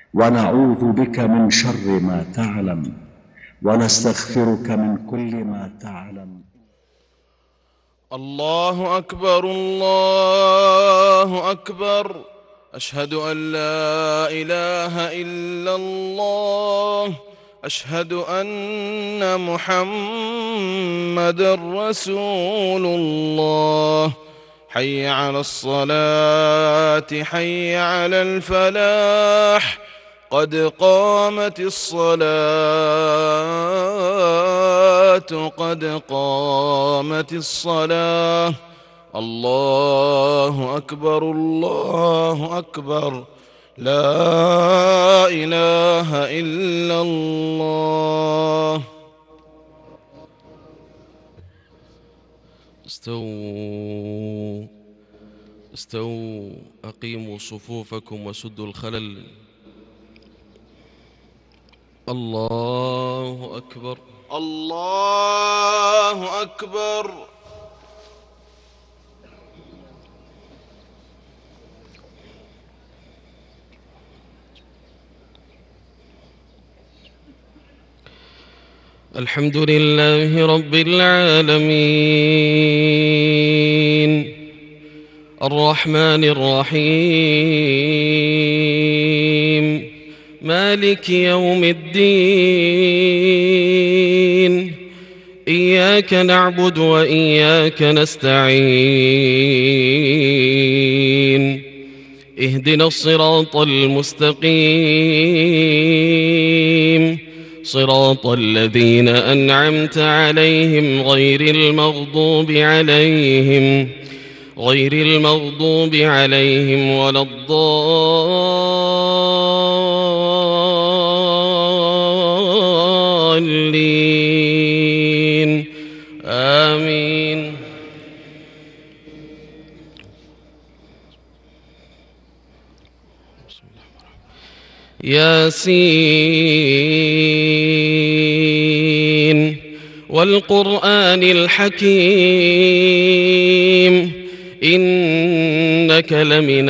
ونعوذ بك من شر ما تعلم، ونستغفرك من كل ما تعلم. الله أكبر الله أكبر، أشهد أن لا إله إلا الله، أشهد أن محمدًا رسول الله. حي على الصلاة، حي على الفلاح، قد قامت الصلاة، قد قامت الصلاة. الله أكبر الله أكبر، لا إله إلا الله. استووا استووا، أقيموا صفوفكم وسدوا الخلل. الله أكبر الله أكبر. الحمد لله رب العالمين، الرحمن الرحيم، مالك يوم الدين. إياك نعبد وإياك نستعين، اهدنا الصراط المستقيم، صراط الذين أنعمت عليهم غير المغضوب عليهم ولا الضالين، آمين. ياسين والقرآن الحكيم، إنك لمن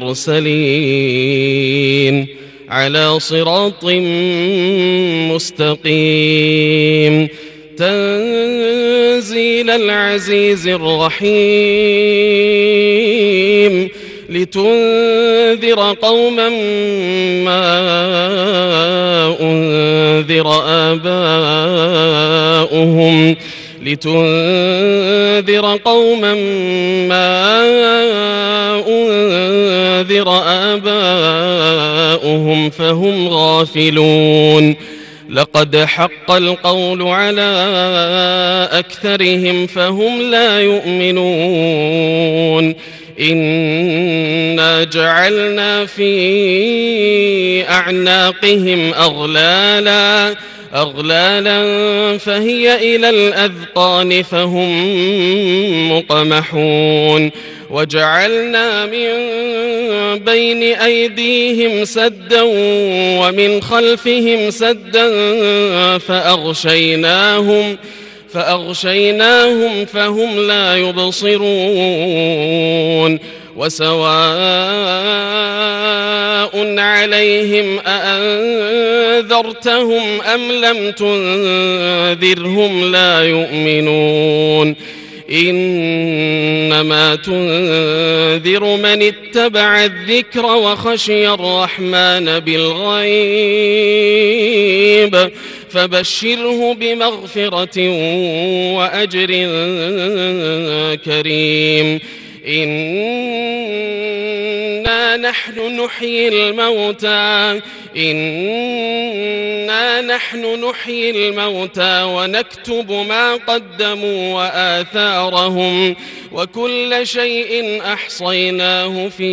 المرسلين على صراط مستقيم. تنزيل العزيز الرحيم، لتنذر قوما ما أنذر آباؤهم فهم غافلون. لقد حق القول على أكثرهم فهم لا يؤمنون. إنا جعلنا في أعناقهم أغلالا فهي إلى الأذقان فهم مقمحون. وجعلنا من بين أيديهم سدا ومن خلفهم سدا فأغشيناهم فهم لا يبصرون. وسواء عليهم أأنذرتهم أم لم تنذرهم لا يؤمنون. إنما تنذر من اتبع الذكر وخشي الرحمن بالغيب، فبشره بمغفرة وأجر كريم. إنا نحن نحيي الموتى ونكتب ما قدموا وآثارهم، وكل شيء أحصيناه في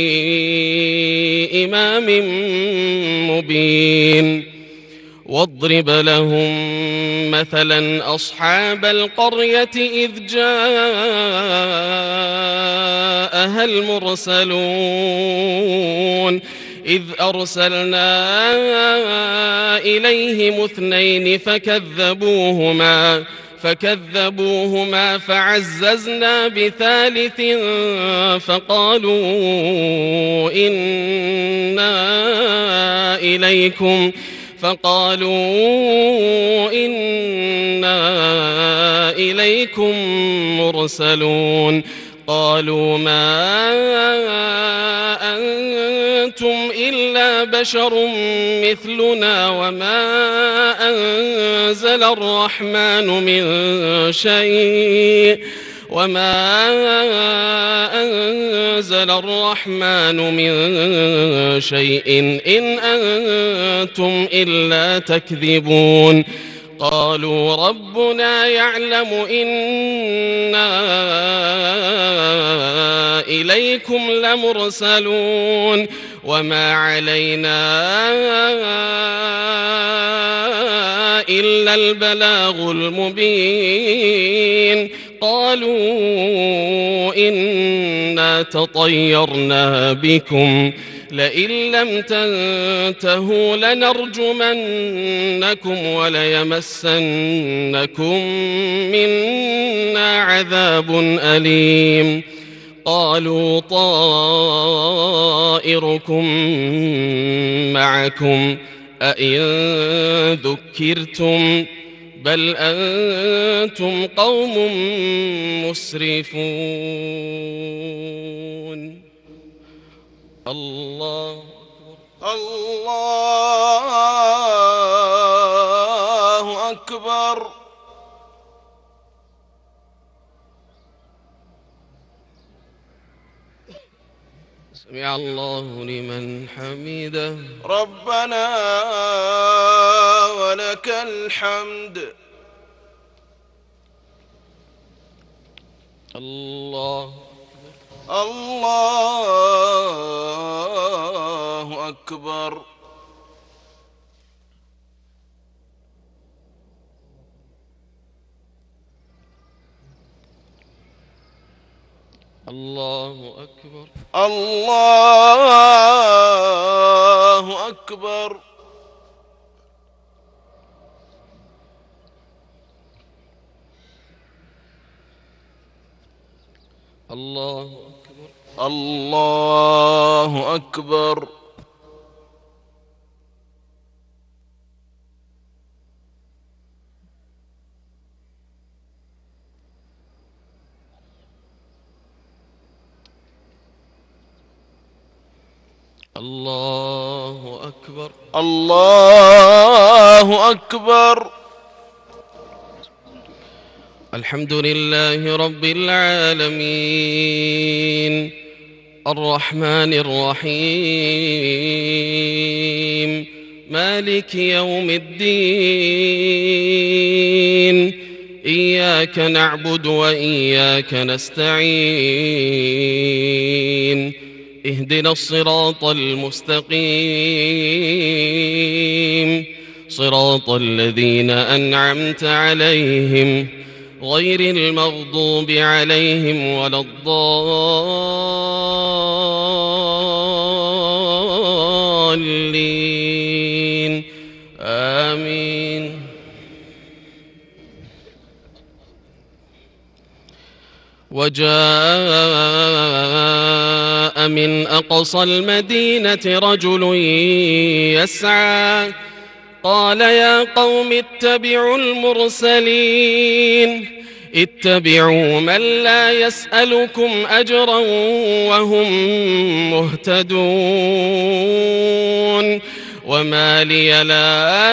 إمام مبين. واضرب لهم مثلا أصحاب القرية إذ جاءها المرسلون، إذ أرسلنا إليهم 2 فكذبوهما فعززنا ب3 فقالوا إنا إليكم فقالوا إنا إليكم مرسلون قالوا ما أنتم إلا بشر مثلنا وما أنزل الرحمن من شيء إن أنتم إلا تكذبون قالوا ربنا يعلم إنا إليكم لمرسلون وما علينا إلا البلاغ المبين قالوا إنا تطيرنا بكم لئن لم تنتهوا لنرجمنكم وليمسنكم منا عذاب أليم قالوا طائركم معكم أئن ذكرتم بل أنتم قوم مسرفون الله أكبر. سمع الله لمن حمده ربنا ولك الحمد. الله أكبر. الله أكبر. الله أكبر. الله أكبر. الله أكبر. الله أكبر. الله أكبر. الحمد لله رب العالمين الرحمن الرحيم مالك يوم الدين إياك نعبد وإياك نستعين اهدنا الصراط المستقيم صراط الذين أنعمت عليهم غير المغضوب عليهم ولا الضالين آمين. وجاء من أقصى المدينة رجل يسعى قال يا قوم اتبعوا المرسلين اتبعوا من لا يسألكم أجرا وهم مهتدون وما لي لا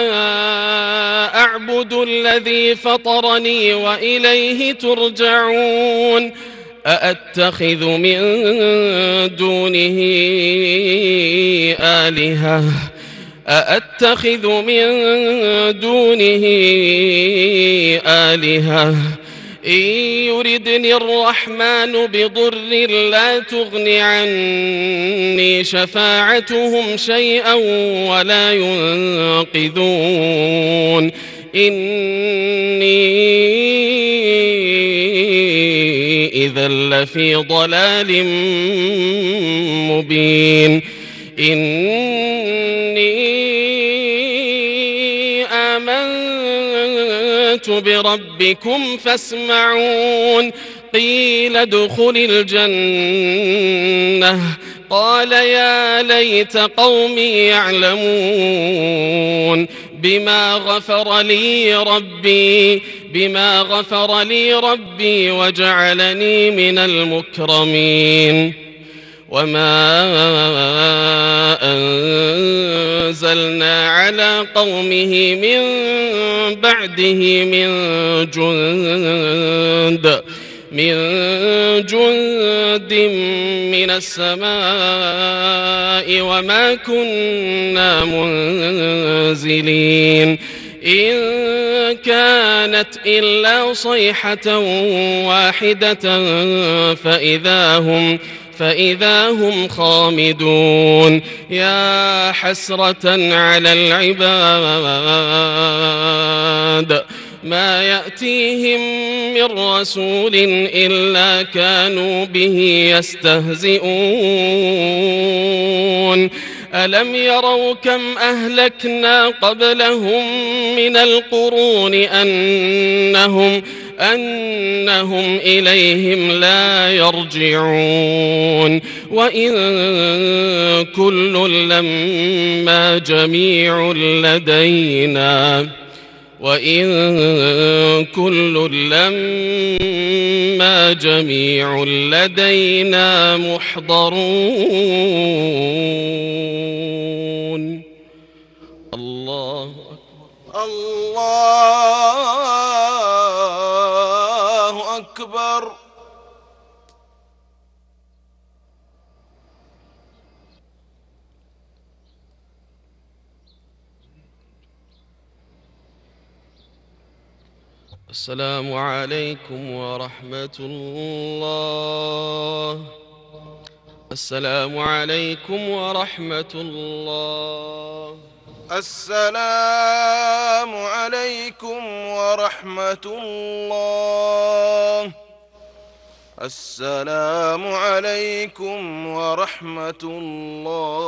أعبد الذي فطرني وإليه ترجعون أأتخذ من دونه آلهة إن يردني الرحمن بضر لا تغن عني شفاعتهم شيئا ولا ينقذون إني إذا لفي ضلال مبين. إني آمنت بربكم فاسمعون قيل ادخل الجنة قال يا ليت قومي يعلمون بما غفر لي ربي وجعلني من المكرمين وما أنزلنا على قومه من بعده من جند من السماء وما كنا منزلين إن كانت إلا صيحة واحدة فإذا هم خامدون يا حسرة على العباد ما يأتيهم من رسول إلا كانوا به يستهزئون ألم يروا كم أهلكنا قبلهم من القرون أنهم إليهم لا يرجعون وإن كل لما جميع لدينا محضرون الله أكبر. السلام عليكم ورحمة الله. السلام عليكم ورحمة الله. السلام عليكم ورحمة الله. السلام عليكم ورحمة الله.